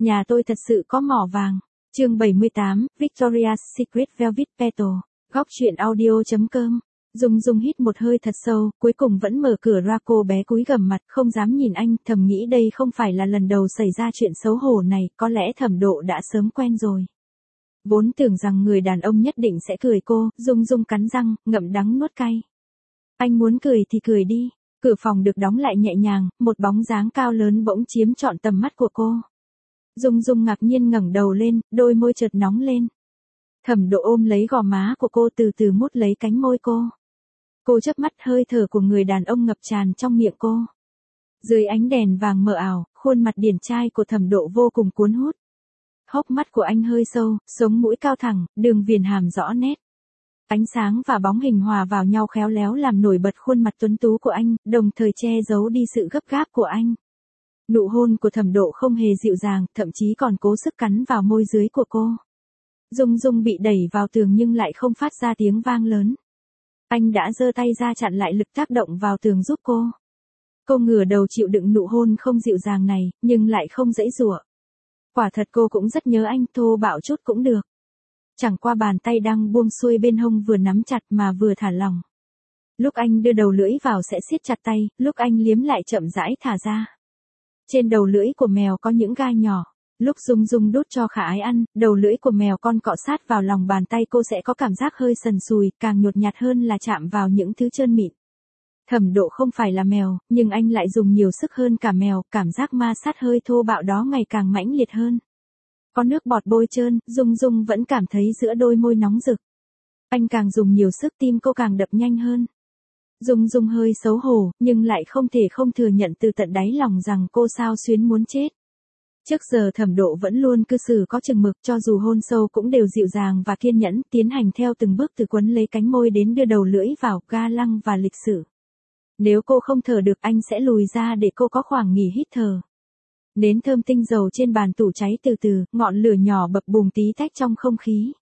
Nhà tôi thật sự có mỏ vàng. Chương 78, Victoria's Secret Velvet Petal. Góc truyện audio.com. Dung Dung hít một hơi thật sâu, cuối cùng vẫn mở cửa ra. Cô bé cúi gằm mặt, không dám nhìn anh, thầm nghĩ đây không phải là lần đầu xảy ra chuyện xấu hổ này, có lẽ Thẩm Độ đã sớm quen rồi. Vốn tưởng rằng người đàn ông nhất định sẽ cười cô, Dung Dung cắn răng, ngậm đắng nuốt cay. Anh muốn cười thì cười đi. Cửa phòng được đóng lại nhẹ nhàng, một bóng dáng cao lớn bỗng chiếm trọn tầm mắt của cô. Dung Dung ngạc nhiên ngẩng đầu lên, đôi môi chợt nóng lên. Thẩm Độ ôm lấy gò má của cô, từ từ mút lấy cánh môi cô. Cô chớp mắt, hơi thở của người đàn ông ngập tràn trong miệng cô. Dưới ánh đèn vàng mờ ảo, khuôn mặt điển trai của Thẩm Độ vô cùng cuốn hút. Hốc mắt của anh hơi sâu, sống mũi cao thẳng, đường viền hàm rõ nét. Ánh sáng và bóng hình hòa vào nhau khéo léo làm nổi bật khuôn mặt tuấn tú của anh, đồng thời che giấu đi sự gấp gáp của anh. Nụ hôn của Thẩm Độ không hề dịu dàng, thậm chí còn cố sức cắn vào môi dưới của cô. Dung Dung bị đẩy vào tường nhưng lại không phát ra tiếng vang lớn. Anh đã giơ tay ra chặn lại lực tác động vào tường giúp cô. Cô ngửa đầu chịu đựng nụ hôn không dịu dàng này, nhưng lại không giãy giụa. Quả thật cô cũng rất nhớ anh, thô bạo chút cũng được. Chẳng qua bàn tay đang buông xuôi bên hông vừa nắm chặt mà vừa thả lỏng. Lúc anh đưa đầu lưỡi vào sẽ siết chặt tay, lúc anh liếm lại chậm rãi thả ra. Trên đầu lưỡi của mèo có những gai nhỏ. Lúc Dung Dung đút cho Khả Ái ăn, đầu lưỡi của mèo con cọ sát vào lòng bàn tay cô sẽ có cảm giác hơi sần sùi, càng nhột nhạt hơn là chạm vào những thứ trơn mịn. Thẩm Độ không phải là mèo, nhưng anh lại dùng nhiều sức hơn cả mèo, cảm giác ma sát hơi thô bạo đó ngày càng mãnh liệt hơn. Có nước bọt bôi trơn, Dung Dung vẫn cảm thấy giữa đôi môi nóng rực. Anh càng dùng nhiều sức, tim cô càng đập nhanh hơn. Dung Dung hơi xấu hổ, nhưng lại không thể không thừa nhận từ tận đáy lòng rằng cô xao xuyến muốn chết. Trước giờ Thẩm Độ vẫn luôn cư xử có chừng mực, cho dù hôn sâu cũng đều dịu dàng và kiên nhẫn, tiến hành theo từng bước từ quấn lấy cánh môi đến đưa đầu lưỡi vào, ga lăng và lịch sự. Nếu cô không thở được anh sẽ lùi ra để cô có khoảng nghỉ hít thở. Nến thơm tinh dầu trên bàn tủ cháy từ từ, ngọn lửa nhỏ bập bùng tí tách trong không khí.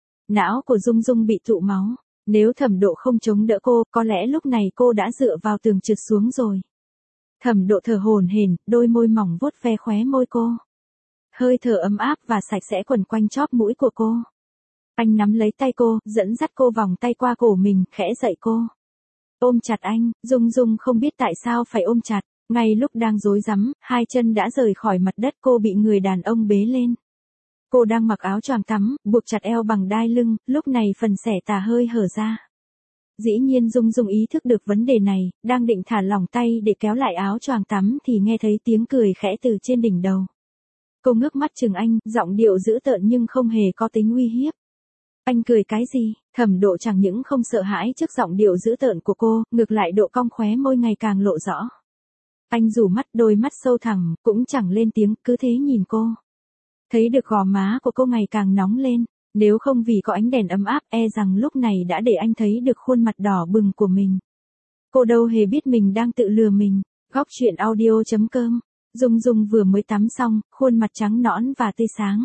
Não của Dung Dung bị tụ máu. Nếu Thẩm Độ không chống đỡ cô, có lẽ lúc này cô đã dựa vào tường trượt xuống rồi. Thẩm Độ thở hổn hển, đôi môi mỏng vuốt ve khóe môi cô. Hơi thở ấm áp và sạch sẽ quẩn quanh chóp mũi của cô. Anh nắm lấy tay cô, dẫn dắt cô vòng tay qua cổ mình, khẽ dậy cô. Ôm chặt anh, Dung Dung không biết tại sao phải ôm chặt. Ngay lúc đang rối rắm, hai chân đã rời khỏi mặt đất, cô bị người đàn ông bế lên. Cô đang mặc áo choàng tắm, buộc chặt eo bằng đai lưng, lúc này phần xẻ tà hơi hở ra. Dĩ nhiên Dung Dung ý thức được vấn đề này, đang định thả lỏng tay để kéo lại áo choàng tắm thì nghe thấy tiếng cười khẽ từ trên đỉnh đầu. Cô ngước mắt chừng anh, giọng điệu dữ tợn nhưng không hề có tính uy hiếp. Anh cười cái gì? Thẩm Độ chẳng những không sợ hãi trước giọng điệu dữ tợn của cô, ngược lại độ cong khóe môi ngày càng lộ rõ. Anh rủ mắt, đôi mắt sâu thẳm, cũng chẳng lên tiếng, cứ thế nhìn cô. Thấy được gò má của cô ngày càng nóng lên, nếu không vì có ánh đèn ấm áp e rằng lúc này đã để anh thấy được khuôn mặt đỏ bừng của mình. Cô đâu hề biết mình đang tự lừa mình. Góc truyện audio.com. Dung Dung vừa mới tắm xong, khuôn mặt trắng nõn và tươi sáng.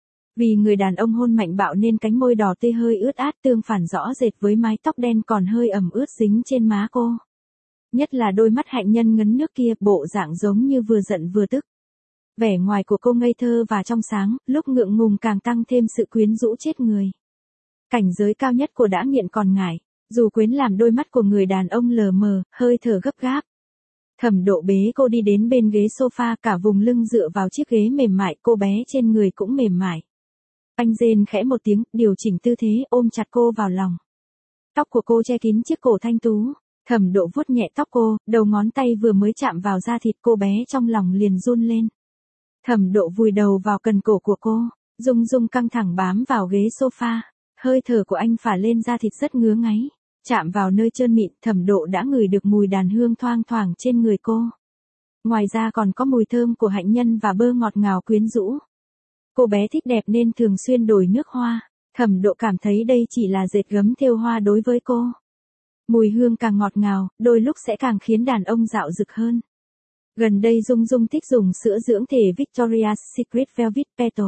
Vì người đàn ông hôn mạnh bạo nên cánh môi đỏ tươi hơi ướt át tương phản rõ rệt với mái tóc đen còn hơi ẩm ướt dính trên má cô. Nhất là đôi mắt hạnh nhân ngấn nước kia, bộ dạng giống như vừa giận vừa tức. Vẻ ngoài của cô ngây thơ và trong sáng, lúc ngượng ngùng càng tăng thêm sự quyến rũ chết người. Cảnh giới cao nhất của đã nghiện còn ngại, dù quyến làm đôi mắt của người đàn ông lờ mờ, hơi thở gấp gáp. Thẩm Độ bế cô đi đến bên ghế sofa, cả vùng lưng dựa vào chiếc ghế mềm mại, cô bé trên người cũng mềm mại. Anh rên khẽ một tiếng, điều chỉnh tư thế, ôm chặt cô vào lòng. Tóc của cô che kín chiếc cổ thanh tú. Thẩm Độ vuốt nhẹ tóc cô, đầu ngón tay vừa mới chạm vào da thịt cô bé trong lòng liền run lên. Thẩm Độ vùi đầu vào cần cổ của cô, Dung Dung căng thẳng bám vào ghế sofa, hơi thở của anh phả lên da thịt rất ngứa ngáy, chạm vào nơi trơn mịn, Thẩm Độ đã ngửi được mùi đàn hương thoang thoảng trên người cô. Ngoài ra còn có mùi thơm của hạnh nhân và bơ ngọt ngào quyến rũ. Cô bé thích đẹp nên thường xuyên đổi nước hoa, Thẩm Độ cảm thấy đây chỉ là dệt gấm thêu hoa đối với cô. Mùi hương càng ngọt ngào, đôi lúc sẽ càng khiến đàn ông dạo dực hơn. Gần đây Dung Dung thích dùng sữa dưỡng thể Victoria's Secret Velvet Petal.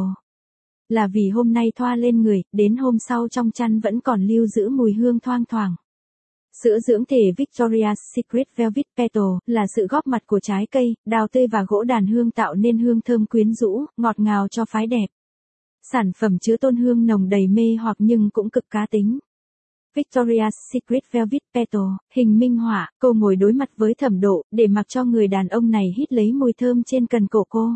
Là vì hôm nay thoa lên người, đến hôm sau trong chăn vẫn còn lưu giữ mùi hương thoang thoảng. Sữa dưỡng thể Victoria's Secret Velvet Petal là sự góp mặt của trái cây, đào tươi và gỗ đàn hương tạo nên hương thơm quyến rũ, ngọt ngào cho phái đẹp. Sản phẩm chứa tôn hương nồng đầy mê hoặc nhưng cũng cực cá tính. Victoria's Secret Velvet Petal, hình minh họa, cô ngồi đối mặt với Thẩm Độ, để mặc cho người đàn ông này hít lấy mùi thơm trên cần cổ cô.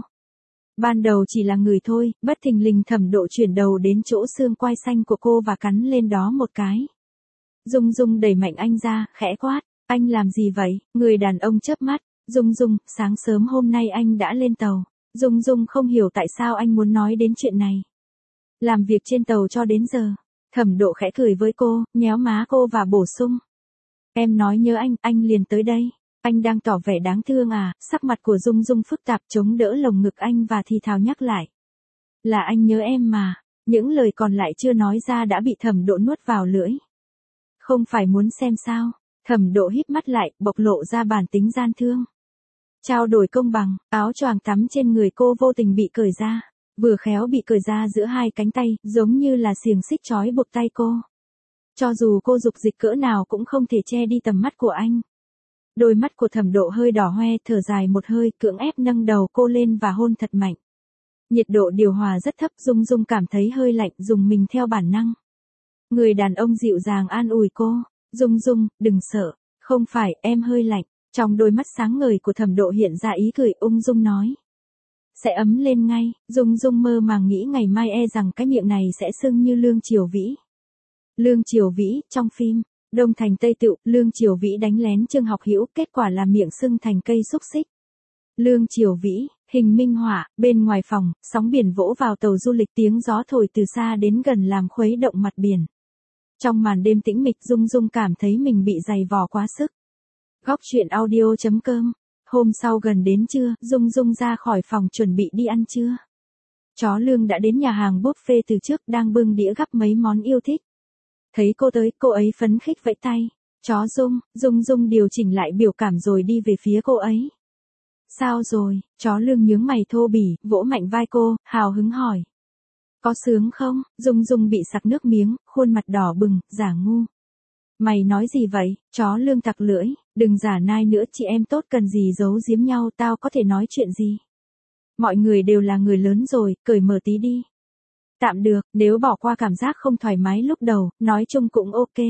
Ban đầu chỉ là người thôi, bất thình lình Thẩm Độ chuyển đầu đến chỗ xương quai xanh của cô và cắn lên đó một cái. Dung Dung đẩy mạnh anh ra, khẽ quát, anh làm gì vậy? Người đàn ông chớp mắt, Dung Dung, sáng sớm hôm nay anh đã lên tàu. Dung Dung không hiểu tại sao anh muốn nói đến chuyện này. Làm việc trên tàu cho đến giờ. Thẩm Độ khẽ cười với cô, nhéo má cô và bổ sung. Em nói nhớ anh liền tới đây. Anh đang tỏ vẻ đáng thương à? Sắc mặt của Dung Dung phức tạp chống đỡ lồng ngực anh và thì thào nhắc lại. Là anh nhớ em mà. Những lời còn lại chưa nói ra đã bị Thẩm Độ nuốt vào lưỡi. Không phải muốn xem sao? Thẩm Độ híp mắt lại, bộc lộ ra bản tính gian thương. Trao đổi công bằng, áo choàng tắm trên người cô vô tình bị cởi ra. Vừa khéo bị cởi ra giữa hai cánh tay, giống như là xiềng xích trói buộc tay cô. Cho dù cô dục dịch cỡ nào cũng không thể che đi tầm mắt của anh. Đôi mắt của Thẩm Độ hơi đỏ hoe, thở dài một hơi, cưỡng ép nâng đầu cô lên và hôn thật mạnh. Nhiệt độ điều hòa rất thấp, Dung Dung cảm thấy hơi lạnh, dùng mình theo bản năng. Người đàn ông dịu dàng an ủi cô, Dung Dung, đừng sợ, không phải, em hơi lạnh. Trong đôi mắt sáng ngời của Thẩm Độ hiện ra ý cười ung dung nói. Sẽ ấm lên ngay. Dung Dung mơ màng nghĩ ngày mai rằng cái miệng này sẽ sưng như Lương Triều Vĩ. Lương Triều Vĩ, trong phim Đông Thành Tây Tựu, Lương Triều Vĩ đánh lén Trương Học Hữu, kết quả là miệng sưng thành cây xúc xích. Lương Triều Vĩ, hình minh họa, bên ngoài phòng, sóng biển vỗ vào tàu du lịch, tiếng gió thổi từ xa đến gần làm khuấy động mặt biển. Trong màn đêm tĩnh mịch, Dung Dung cảm thấy mình bị dày vò quá sức. Góc truyện audio.com. Hôm sau gần đến trưa, Dung Dung ra khỏi phòng chuẩn bị đi ăn trưa. Chó Lương đã đến nhà hàng buffet từ trước, đang bưng đĩa gắp mấy món yêu thích. Thấy cô tới, cô ấy phấn khích vẫy tay. Chó Dung. Dung Dung điều chỉnh lại biểu cảm rồi đi về phía cô ấy. Sao rồi? Chó Lương nhướng mày thô bỉ, vỗ mạnh vai cô, hào hứng hỏi. Có sướng không? Dung Dung bị sặc nước miếng, khuôn mặt đỏ bừng, giả ngu. Mày nói gì vậy? Chó Lương tặc lưỡi, đừng giả nai nữa, chị em tốt cần gì giấu giếm nhau, tao có thể nói chuyện gì. Mọi người đều là người lớn rồi, cởi mở tí đi. Tạm được, nếu bỏ qua cảm giác không thoải mái lúc đầu, nói chung cũng ok.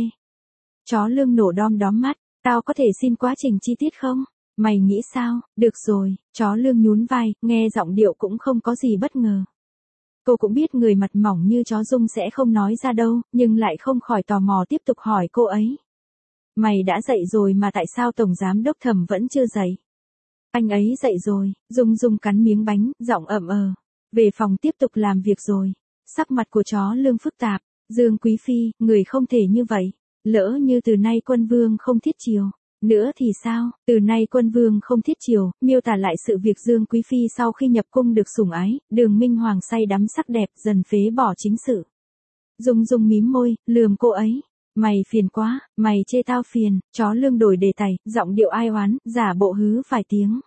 Chó Lương nổ đom đóm mắt, tao có thể xin quá trình chi tiết không? Mày nghĩ sao? Được rồi, chó Lương nhún vai, nghe giọng điệu cũng không có gì bất ngờ. Cô cũng biết người mặt mỏng như chó Dung sẽ không nói ra đâu, nhưng lại không khỏi tò mò tiếp tục hỏi cô ấy. Mày đã dậy rồi mà tại sao Tổng Giám Đốc Thẩm vẫn chưa dậy? Anh ấy dậy rồi, Dung Dung cắn miếng bánh, giọng ậm về phòng tiếp tục làm việc rồi. Sắc mặt của chó Lương phức tạp, Dương Quý Phi, người không thể như vậy. Lỡ như từ nay Quân Vương không thiết chiều. Nữa thì sao? Từ nay Quân Vương không thiết chiều, miêu tả lại sự việc Dương Quý Phi sau khi nhập cung được sủng ái, Đường Minh Hoàng say đắm sắc đẹp, dần phế bỏ chính sự. Dung Dung mím môi, lườm cô ấy. Mày phiền quá, mày chê tao phiền. Chó Lương đổi đề tài, giọng điệu ai oán, giả bộ hứ vài tiếng.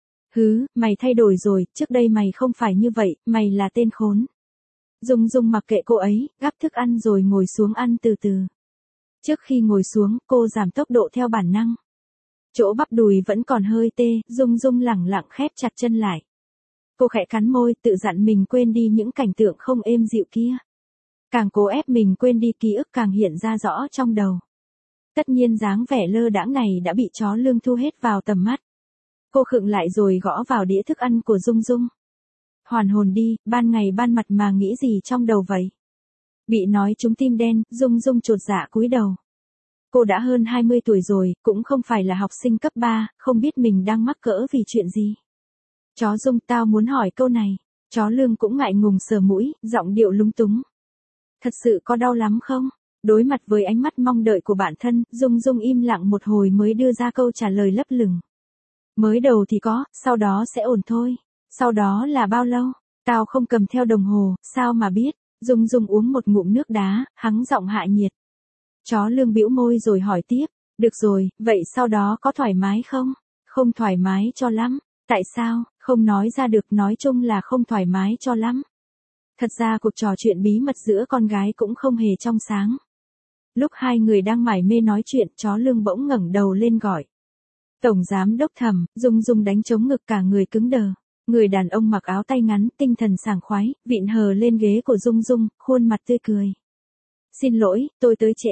Hứ, mày thay đổi rồi, trước đây mày không phải như vậy, mày là tên khốn. Dung Dung mặc kệ cô ấy, gắp thức ăn rồi ngồi xuống ăn từ từ. Trước khi ngồi xuống, cô giảm tốc độ theo bản năng. Chỗ bắp đùi vẫn còn hơi tê, Dung Dung lẳng lặng khép chặt chân lại. Cô khẽ cắn môi, tự dặn mình quên đi những cảnh tượng không êm dịu kia. Càng cố ép mình quên đi, ký ức càng hiện ra rõ trong đầu. Tất nhiên dáng vẻ lơ đãng này đã bị chó Lương thu hết vào tầm mắt. Cô khựng lại rồi gõ vào đĩa thức ăn của Dung Dung. Hoàn hồn đi, ban ngày ban mặt mà nghĩ gì trong đầu vậy? Bị nói trúng tim đen, Dung Dung chột dạ cúi đầu. Cô đã hơn 20 tuổi rồi, cũng không phải là học sinh cấp 3, không biết mình đang mắc cỡ vì chuyện gì. Chó Dung, tao muốn hỏi câu này. Chó Lương cũng ngại ngùng sờ mũi, giọng điệu lúng túng. Thật sự có đau lắm không? Đối mặt với ánh mắt mong đợi của bản thân, Dung Dung im lặng một hồi mới đưa ra câu trả lời lấp lửng. Mới đầu thì có, sau đó sẽ ổn thôi. Sau đó là bao lâu? Tao không cầm theo đồng hồ, sao mà biết? Dung Dung uống một ngụm nước đá, hắng giọng hạ nhiệt. Chó Lương bĩu môi rồi hỏi tiếp. Được rồi, vậy sau đó có thoải mái không? Không thoải mái cho lắm. Tại sao? Không nói ra được, nói chung là không thoải mái cho lắm. Thật ra cuộc trò chuyện bí mật giữa con gái cũng không hề trong sáng. Lúc hai người đang mải mê nói chuyện, chó Lương bỗng ngẩng đầu lên gọi. Tổng giám đốc Thẩm. Dung Dung đánh trống ngực, cả người cứng đờ. Người đàn ông mặc áo tay ngắn, tinh thần sảng khoái, vịn hờ lên ghế của Dung Dung, khuôn mặt tươi cười. Xin lỗi, tôi tới trễ.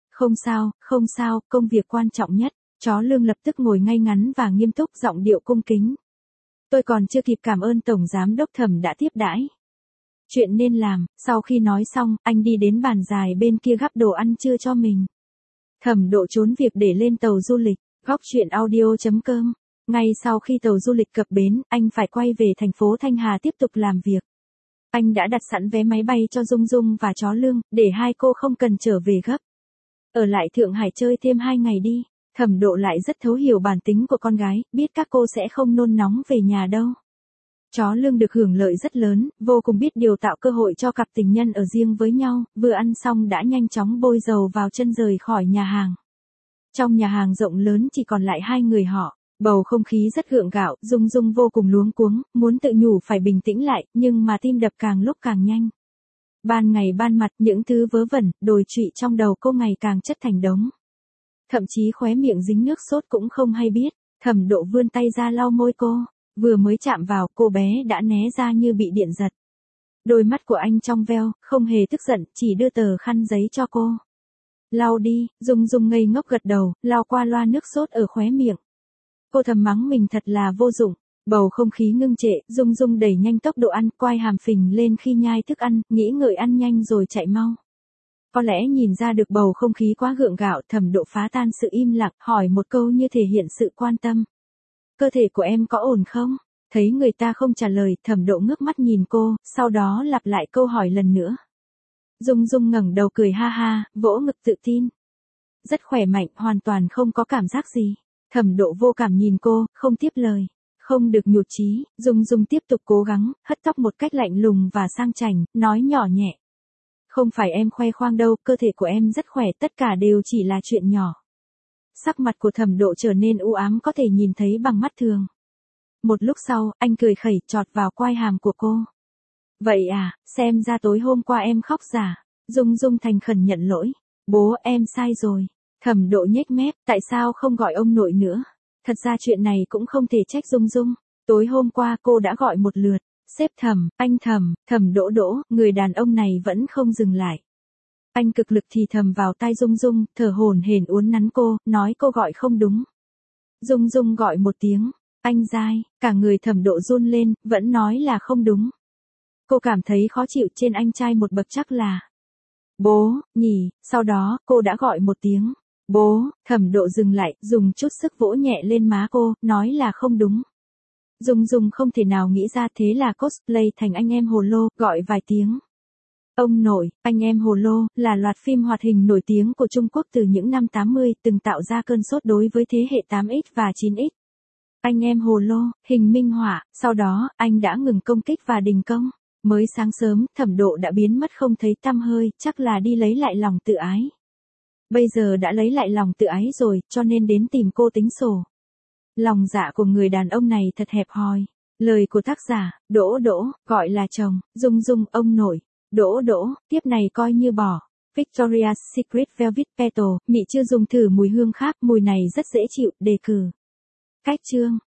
Không sao, công việc quan trọng nhất. Chó Lương lập tức ngồi ngay ngắn và nghiêm túc, giọng điệu cung kính. Tôi còn chưa kịp cảm ơn Tổng giám đốc Thẩm đã tiếp đãi. Chuyện nên làm. Sau khi nói xong, anh đi đến bàn dài bên kia gắp đồ ăn trưa cho mình. Thẩm Độ trốn việc để lên tàu du lịch. Góc chuyện audio.com. Ngay sau khi tàu du lịch cập bến, anh phải quay về thành phố Thanh Hà tiếp tục làm việc. Anh đã đặt sẵn vé máy bay cho Dung Dung và chó Lương, để hai cô không cần trở về gấp. Ở lại Thượng Hải chơi thêm 2 ngày đi. Thẩm Độ lại rất thấu hiểu bản tính của con gái, biết các cô sẽ không nôn nóng về nhà đâu. Chó Lương được hưởng lợi rất lớn, vô cùng biết điều tạo cơ hội cho cặp tình nhân ở riêng với nhau, vừa ăn xong đã nhanh chóng bôi dầu vào chân rời khỏi nhà hàng. Trong nhà hàng rộng lớn chỉ còn lại hai người họ, bầu không khí rất gượng gạo, Dung Dung vô cùng luống cuống, muốn tự nhủ phải bình tĩnh lại, nhưng mà tim đập càng lúc càng nhanh. Ban ngày ban mặt những thứ vớ vẩn, đồi trụy trong đầu cô ngày càng chất thành đống. Thậm chí khóe miệng dính nước sốt cũng không hay biết. Thẩm Độ vươn tay ra lau môi cô, vừa mới chạm vào, cô bé đã né ra như bị điện giật. Đôi mắt của anh trong veo, không hề tức giận, chỉ đưa tờ khăn giấy cho cô. Lau đi. Dung Dung ngây ngốc gật đầu, lau qua loa nước sốt ở khóe miệng. Cô thầm mắng mình thật là vô dụng. Bầu không khí ngưng trệ, Dung Dung đẩy nhanh tốc độ ăn, quai hàm phình lên khi nhai thức ăn, nghĩ ngợi ăn nhanh rồi chạy mau. Có lẽ nhìn ra được bầu không khí quá gượng gạo, Thẩm Độ phá tan sự im lặng, hỏi một câu như thể hiện sự quan tâm. Cơ thể của em có ổn không? Thấy người ta không trả lời, Thẩm Độ ngước mắt nhìn cô, sau đó lặp lại câu hỏi lần nữa. Dung Dung ngẩng đầu cười ha ha, vỗ ngực tự tin. Rất khỏe mạnh, hoàn toàn không có cảm giác gì. Thẩm Độ vô cảm nhìn cô, không tiếp lời. Không được nhụt chí, Dung Dung tiếp tục cố gắng, hất tóc một cách lạnh lùng và sang chảnh, nói nhỏ nhẹ. Không phải em khoe khoang đâu, cơ thể của em rất khỏe, tất cả đều chỉ là chuyện nhỏ. Sắc mặt của Thẩm Độ trở nên u ám, có thể nhìn thấy bằng mắt thường. Một lúc sau, anh cười khẩy, chọt vào quai hàm của cô. Vậy à, xem ra tối hôm qua em khóc giả. Dung Dung thành khẩn nhận lỗi. Bố, em sai rồi. Thẩm Độ nhếch mép, tại sao không gọi ông nội nữa? Thật ra chuyện này cũng không thể trách Dung Dung. Tối hôm qua cô đã gọi một lượt. Sếp Thẩm, anh Thẩm, Thẩm Đỗ Đỗ, người đàn ông này vẫn không dừng lại. Anh cực lực thì thầm vào tai Dung Dung, thở hổn hển uốn nắn cô, nói cô gọi không đúng. Dung Dung gọi một tiếng, anh dai, cả người Thẩm Độ run lên, vẫn nói là không đúng. Cô cảm thấy khó chịu, trên anh trai một bậc chắc là bố, nhỉ, sau đó, cô đã gọi một tiếng. Bố. Thẩm Độ dừng lại, dùng chút sức vỗ nhẹ lên má cô, nói là không đúng. Dung Dung không thể nào nghĩ ra, thế là cosplay thành anh em Hồ Lô, gọi vài tiếng. Ông nội, anh em Hồ Lô, là loạt phim hoạt hình nổi tiếng của Trung Quốc từ những năm 80, từng tạo ra cơn sốt đối với thế hệ 8X và 9X. Anh em Hồ Lô, hình minh họa, sau đó, anh đã ngừng công kích và đình công. Mới sáng sớm, Thẩm Độ đã biến mất không thấy tăm hơi, chắc là đi lấy lại lòng tự ái. Bây giờ đã lấy lại lòng tự ái rồi, cho nên đến tìm cô tính sổ. Lòng dạ của người đàn ông này thật hẹp hòi. Lời của tác giả, Đỗ Đỗ, gọi là chồng, Dung Dung, ông nội. Đỗ Đỗ, tiếp này coi như bỏ. Victoria's Secret Velvet Petal, Mị chưa dùng thử mùi hương khác, mùi này rất dễ chịu, đề cử. Cách chương.